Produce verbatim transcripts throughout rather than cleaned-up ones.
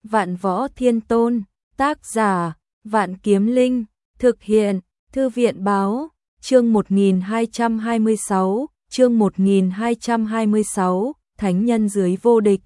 Vạn Võ Thiên Tôn, tác giả, Vạn Kiếm Linh, thực hiện, Thư viện báo, chương một nghìn hai trăm hai mươi sáu, chương một nghìn hai trăm hai mươi sáu, Thánh Nhân Dưới Vô Địch.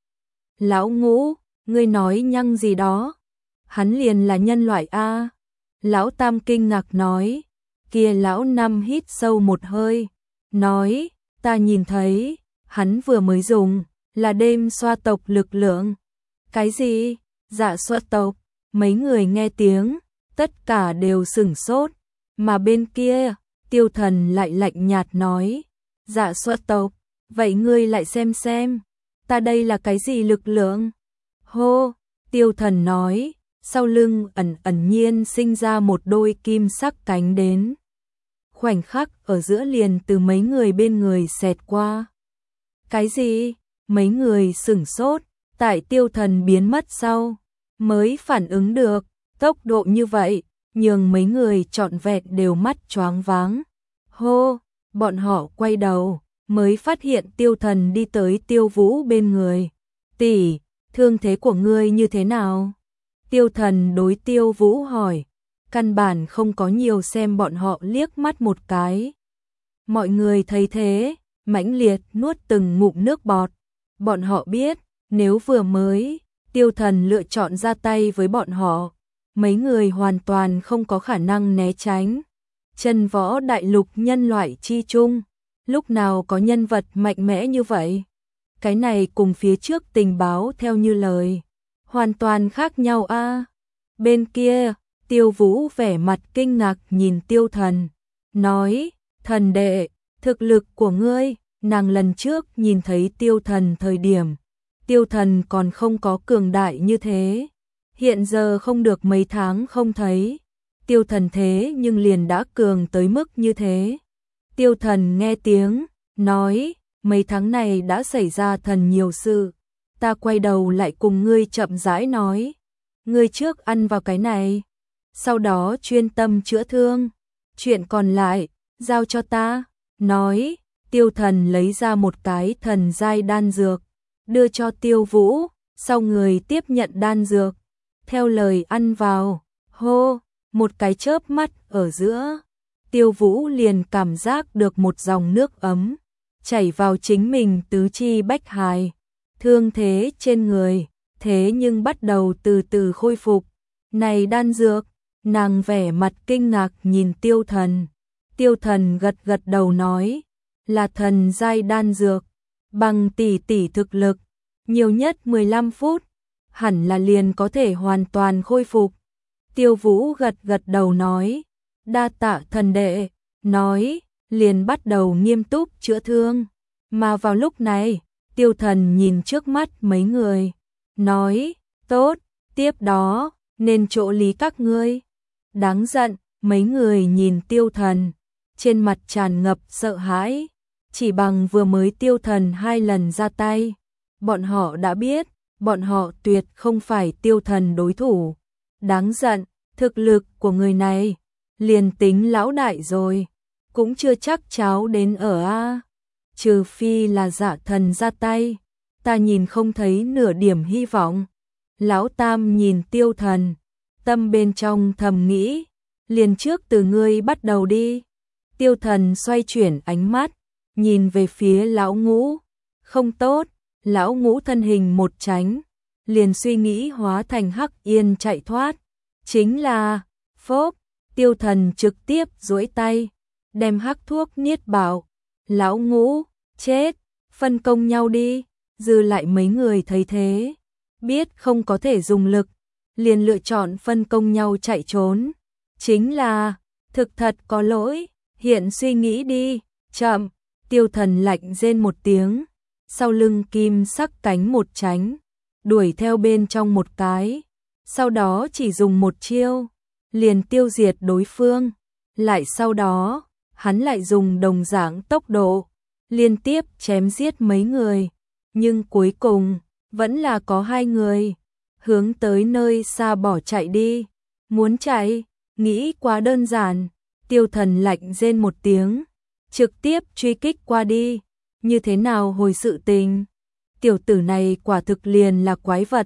Lão Ngũ, ngươi nói nhăng gì đó? Hắn liền là nhân loại a. Lão Tam kinh ngạc nói. Kia lão Năm hít sâu một hơi, nói, ta nhìn thấy, hắn vừa mới dùng, là đêm xoa tộc lực lượng. Cái gì? Dạ xoa tộc? Mấy người nghe tiếng, tất cả đều sửng sốt, mà bên kia, Tiêu Thần lại lạnh nhạt nói, dạ xoa tộc, vậy ngươi lại xem xem, ta đây là cái gì lực lượng? Hô, Tiêu Thần nói, sau lưng ẩn ẩn nhiên sinh ra một đôi kim sắc cánh đến. Khoảnh khắc ở giữa liền từ mấy người bên người xẹt qua. Cái gì? Mấy người sửng sốt, tại Tiêu Thần biến mất sau, mới phản ứng được, tốc độ như vậy, nhường mấy người trọn vẹn đều mắt choáng váng. Hô, bọn họ quay đầu, mới phát hiện Tiêu Thần đi tới Tiêu Vũ bên người. Tỷ, thương thế của ngươi như thế nào? Tiêu Thần đối Tiêu Vũ hỏi, căn bản không có nhiều xem bọn họ liếc mắt một cái. Mọi người thấy thế, mãnh liệt nuốt từng ngụm nước bọt. Bọn họ biết, nếu vừa mới, Tiêu Thần lựa chọn ra tay với bọn họ, mấy người hoàn toàn không có khả năng né tránh. Chân võ đại lục nhân loại chi chung, lúc nào có nhân vật mạnh mẽ như vậy? Cái này cùng phía trước tình báo theo như lời, hoàn toàn khác nhau a. Bên kia, Tiêu Vũ vẻ mặt kinh ngạc nhìn Tiêu Thần, nói, thần đệ, thực lực của ngươi, nàng lần trước nhìn thấy Tiêu Thần thời điểm, Tiêu Thần còn không có cường đại như thế, hiện giờ không được mấy tháng không thấy, Tiêu Thần thế nhưng liền đã cường tới mức như thế. Tiêu Thần nghe tiếng, nói, mấy tháng này đã xảy ra thần nhiều sự, ta quay đầu lại cùng ngươi chậm rãi nói, ngươi trước ăn vào cái này, sau đó chuyên tâm chữa thương, chuyện còn lại, giao cho ta, nói, Tiêu Thần lấy ra một cái thần giai đan dược, đưa cho Tiêu Vũ, sau người tiếp nhận đan dược, theo lời ăn vào, hô, một cái chớp mắt ở giữa, Tiêu Vũ liền cảm giác được một dòng nước ấm, chảy vào chính mình tứ chi bách hài, thương thế trên người, thế nhưng bắt đầu từ từ khôi phục, này đan dược, nàng vẻ mặt kinh ngạc nhìn Tiêu Thần, Tiêu Thần gật gật đầu nói, là thần giai đan dược, bằng tỷ tỷ thực lực, nhiều nhất mười lăm phút, hẳn là liền có thể hoàn toàn khôi phục. Tiêu Vũ gật gật đầu nói, đa tạ thần đệ, nói, liền bắt đầu nghiêm túc chữa thương, mà vào lúc này, Tiêu Thần nhìn trước mắt mấy người, nói, tốt, tiếp đó, nên chỗ lý các ngươi. Đáng giận, mấy người nhìn Tiêu Thần, trên mặt tràn ngập sợ hãi, chỉ bằng vừa mới Tiêu Thần hai lần ra tay, bọn họ đã biết, bọn họ tuyệt không phải Tiêu Thần đối thủ. Đáng giận, thực lực của người này, liền tính lão đại rồi, cũng chưa chắc cháu đến ở a. Trừ phi là Dạ Thần ra tay, ta nhìn không thấy nửa điểm hy vọng. Lão Tam nhìn Tiêu Thần, tâm bên trong thầm nghĩ, liền trước từ ngươi bắt đầu đi. Tiêu Thần xoay chuyển ánh mắt, nhìn về phía lão Ngũ, không tốt, lão Ngũ thân hình một tránh, liền suy nghĩ hóa thành hắc yên chạy thoát, chính là, phốp, Tiêu Thần trực tiếp duỗi tay, đem hắc thuốc niết bảo, lão Ngũ, chết, phân công nhau đi, dư lại mấy người thấy thế, biết không có thể dùng lực, liền lựa chọn phân công nhau chạy trốn, chính là, thực thật có lỗi, hiện suy nghĩ đi, chậm, Tiêu Thần lạnh rên một tiếng, sau lưng kim sắc cánh một tránh, đuổi theo bên trong một cái, sau đó chỉ dùng một chiêu, liền tiêu diệt đối phương, lại sau đó, hắn lại dùng đồng dạng tốc độ, liên tiếp chém giết mấy người, nhưng cuối cùng, vẫn là có hai người, hướng tới nơi xa bỏ chạy đi, muốn chạy, nghĩ quá đơn giản, Tiêu Thần lạnh rên một tiếng, trực tiếp truy kích qua đi, như thế nào hồi sự tình, tiểu tử này quả thực liền là quái vật,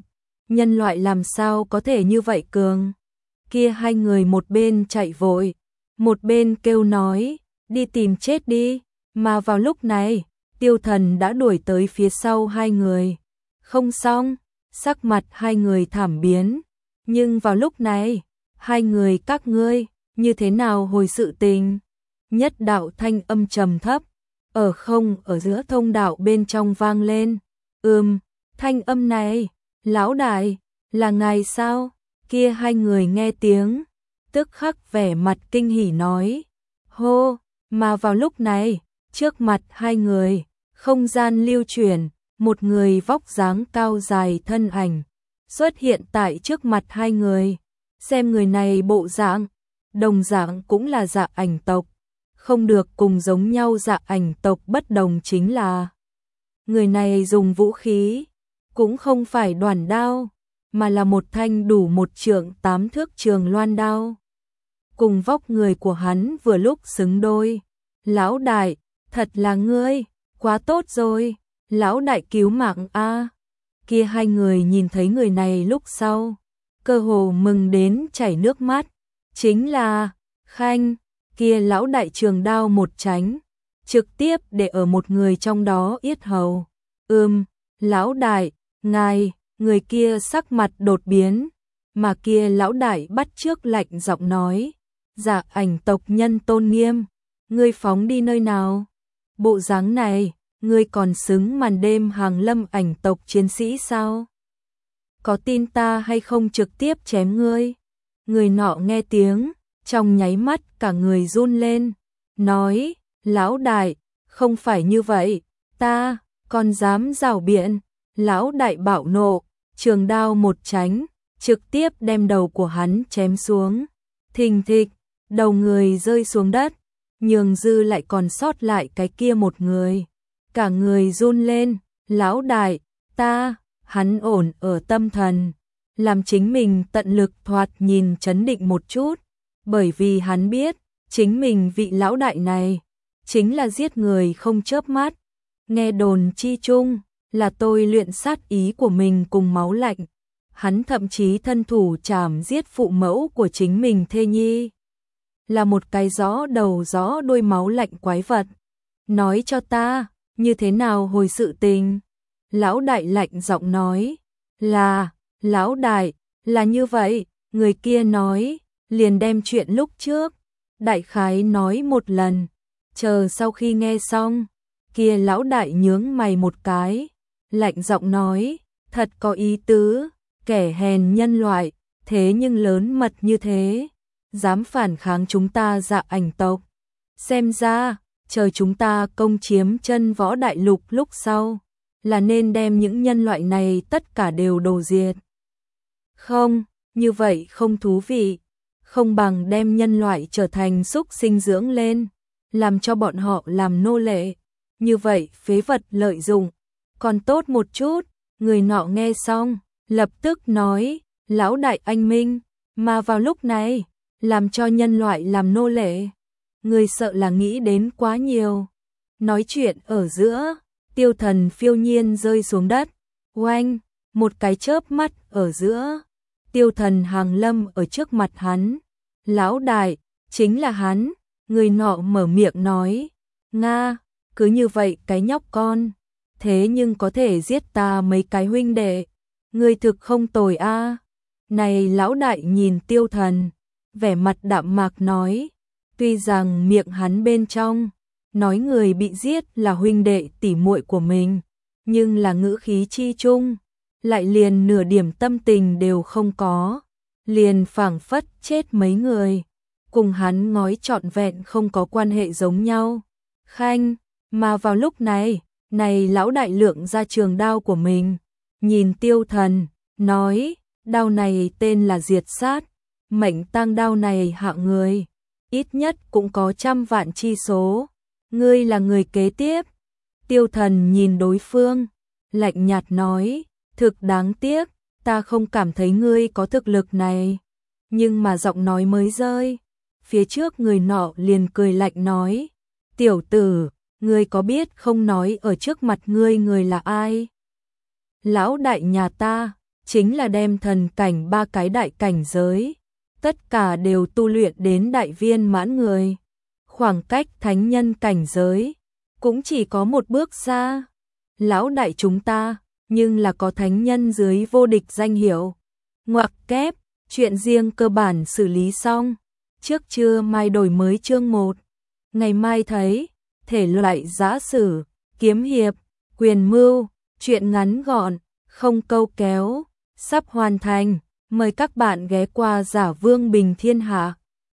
nhân loại làm sao có thể như vậy cường. Kia hai người một bên chạy vội, một bên kêu nói, đi tìm chết đi, mà vào lúc này, Tiêu Thần đã đuổi tới phía sau hai người. Không xong, sắc mặt hai người thảm biến, nhưng vào lúc này, hai người các ngươi, như thế nào hồi sự tình? Nhất đạo thanh âm trầm thấp, ở không ở giữa thông đạo bên trong vang lên. Ừm, thanh âm này, lão đại, là ngài sao? Kia hai người nghe tiếng, tức khắc vẻ mặt kinh hỉ nói. Hô, mà vào lúc này, trước mặt hai người, không gian lưu chuyển, một người vóc dáng cao dài thân ảnh, xuất hiện tại trước mặt hai người. Xem người này bộ dạng, đồng dạng cũng là dạ ảnh tộc. Không được cùng giống nhau dạ ảnh tộc bất đồng chính là người này dùng vũ khí, cũng không phải đoàn đao, mà là một thanh đủ một trượng tám thước trường loan đao. Cùng vóc người của hắn vừa lúc xứng đôi. Lão đại, thật là ngươi, quá tốt rồi, lão đại cứu mạng a. Kia hai người nhìn thấy người này lúc sau, cơ hồ mừng đến chảy nước mắt, chính là Khanh. Kia lão đại trường đao một tránh, trực tiếp để ở một người trong đó yết hầu. Ừm, lão đại, ngài, người kia sắc mặt đột biến, mà kia lão đại bắt trước lạnh giọng nói, dạ ảnh tộc nhân tôn nghiêm, ngươi phóng đi nơi nào? Bộ dáng này, ngươi còn xứng màn đêm hàng lâm ảnh tộc chiến sĩ sao? Có tin ta hay không trực tiếp chém ngươi? Người nọ nghe tiếng, trong nháy mắt cả người run lên, nói, lão đại, không phải như vậy, ta, còn dám rảo biện. Lão đại bạo nộ, trường đao một tránh, trực tiếp đem đầu của hắn chém xuống. Thình thịch, đầu người rơi xuống đất, nhường dư lại còn sót lại cái kia một người. Cả người run lên, lão đại, ta, hắn ổn ở tâm thần, làm chính mình tận lực thoạt nhìn trấn định một chút, bởi vì hắn biết, chính mình vị lão đại này, chính là giết người không chớp mắt. Nghe đồn chi chung, là tôi luyện sát ý của mình cùng máu lạnh. Hắn thậm chí thân thủ chảm giết phụ mẫu của chính mình thê nhi. Là một cái rõ đầu rõ đuôi máu lạnh quái vật. Nói cho ta, như thế nào hồi sự tình? Lão đại lạnh giọng nói, là, lão đại, là như vậy, người kia nói, liền đem chuyện lúc trước, đại khái nói một lần, chờ sau khi nghe xong, kia lão đại nhướng mày một cái, lạnh giọng nói, thật có ý tứ, kẻ hèn nhân loại, thế nhưng lớn mật như thế, dám phản kháng chúng ta dạ ảnh tộc. Xem ra, chờ chúng ta công chiếm chân võ đại lục lúc sau, là nên đem những nhân loại này tất cả đều đồ diệt. Không, như vậy không thú vị, không bằng đem nhân loại trở thành súc sinh dưỡng lên, làm cho bọn họ làm nô lệ, như vậy phế vật lợi dụng, còn tốt một chút. Người nọ nghe xong, lập tức nói, lão đại anh minh, mà vào lúc này, làm cho nhân loại làm nô lệ, người sợ là nghĩ đến quá nhiều. Nói chuyện ở giữa, Tiêu Thần phiêu nhiên rơi xuống đất, oanh, một cái chớp mắt ở giữa, Tiêu Thần hàng lâm ở trước mặt hắn. Lão đại, chính là hắn. Người nọ mở miệng nói, Nga, cứ như vậy cái nhóc con, thế nhưng có thể giết ta mấy cái huynh đệ, người thực không tồi a. Này lão đại nhìn Tiêu Thần, vẻ mặt đạm mạc nói, tuy rằng miệng hắn bên trong nói người bị giết là huynh đệ tỉ muội của mình, nhưng là ngữ khí chi chung, lại liền nửa điểm tâm tình đều không có, liền phảng phất chết mấy người, cùng hắn ngói trọn vẹn không có quan hệ giống nhau. Khanh, mà vào lúc này, này lão đại lượng ra trường đao của mình, nhìn Tiêu Thần, nói, đao này tên là diệt sát, mệnh tang đao này hạng người, ít nhất cũng có trăm vạn chi số, ngươi là người kế tiếp. Tiêu Thần nhìn đối phương, lạnh nhạt nói, thực đáng tiếc, ta không cảm thấy ngươi có thực lực này. Nhưng mà giọng nói mới rơi, phía trước người nọ liền cười lạnh nói, tiểu tử, ngươi có biết không nói ở trước mặt ngươi người là ai? Lão đại nhà ta, chính là đem thần cảnh ba cái đại cảnh giới, tất cả đều tu luyện đến đại viên mãn người. Khoảng cách thánh nhân cảnh giới cũng chỉ có một bước xa. Lão đại chúng ta, nhưng là có thánh nhân dưới vô địch danh hiệu. Ngoặc kép, chuyện riêng cơ bản xử lý xong. Trước trưa mai đổi mới chương một. Ngày mai thấy, thể loại giã sử, kiếm hiệp, quyền mưu, chuyện ngắn gọn, không câu kéo, sắp hoàn thành. Mời các bạn ghé qua Giả Vương Bình Thiên Hạ.